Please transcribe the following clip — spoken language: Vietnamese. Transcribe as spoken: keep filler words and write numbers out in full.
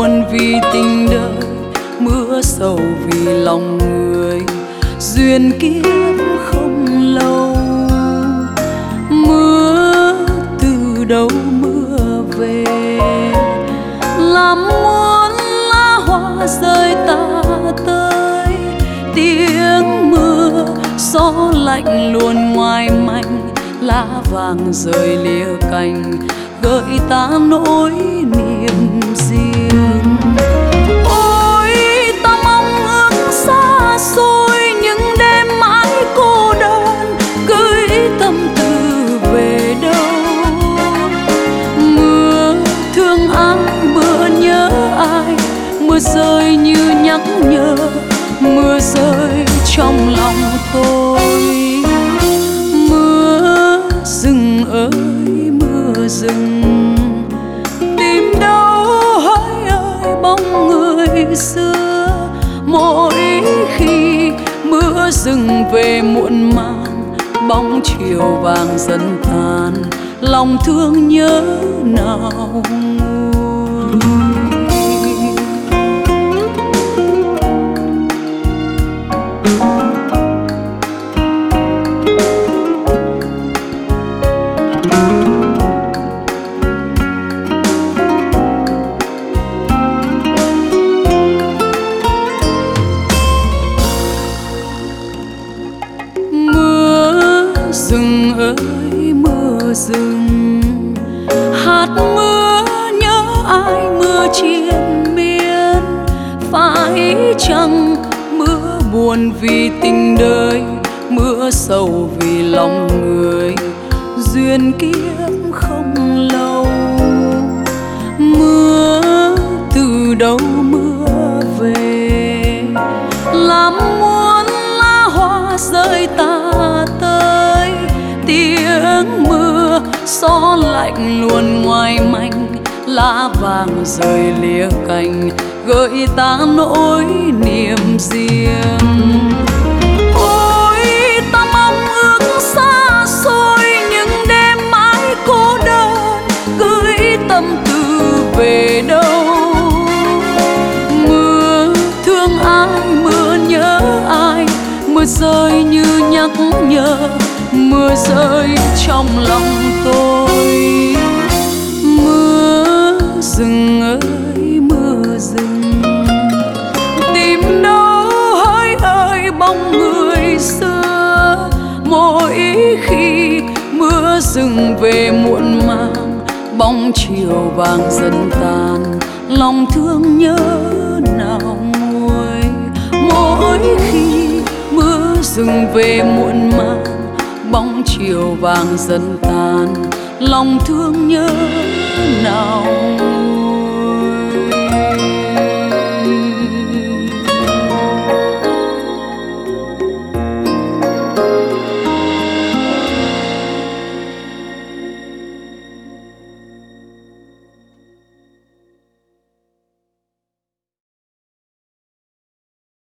buồn vì tình đời, mưa sầu vì lòng người. Duyên kiếp không lâu, mưa từ đâu mưa về, làm muôn lá hoa rơi tả tơi. Tiếng mưa gió lạnh luôn ngoài manh, lá vàng rơi lìa cành, gợi ta nỗi niềm riêng. Ôi ta mong ước xa xôi, những đêm mãi cô đơn, gửi tâm tư về đâu. Mưa thương ai, mưa nhớ ai, mưa rơi như nhắc nhở, mưa rơi trong lòng tôi. Mưa rừng ơi mưa rừng, tìm đâu hỡi ơi bóng người xưa. Mỗi khi mưa rừng về muộn màng, bóng chiều vàng dần tàn, lòng thương nhớ nào nguôi. Rừng ơi mưa rừng, hạt mưa nhớ ai mưa triền miên. Phải chăng mưa buồn vì tình đời, mưa sầu vì lòng người. Duyên kiếp không lâu, mưa từ đâu mưa về, làm muôn lá hoa rơi tả tơi. Tiếng mưa gió lạnh luôn ngoài manh, lá vàng rơi lìa cành, gợi ta nỗi niềm riêng. Ôi ta mong ước xa xôi, những đêm mãi cô đơn, gửi tâm tư về đâu. Mưa thương ai, mưa nhớ ai, mưa rơi như nhắc nhở, mưa rơi trong lòng tôi. Mưa rừng ơi mưa rừng, tìm đâu hỡi ơi bóng người xưa. Mỗi khi mưa rừng về muộn màng, bóng chiều vàng dần tàn, lòng thương nhớ nào nguôi. Mỗi khi mưa rừng về muộn màng, bóng chiều vàng dần tàn, lòng thương nhớ nào.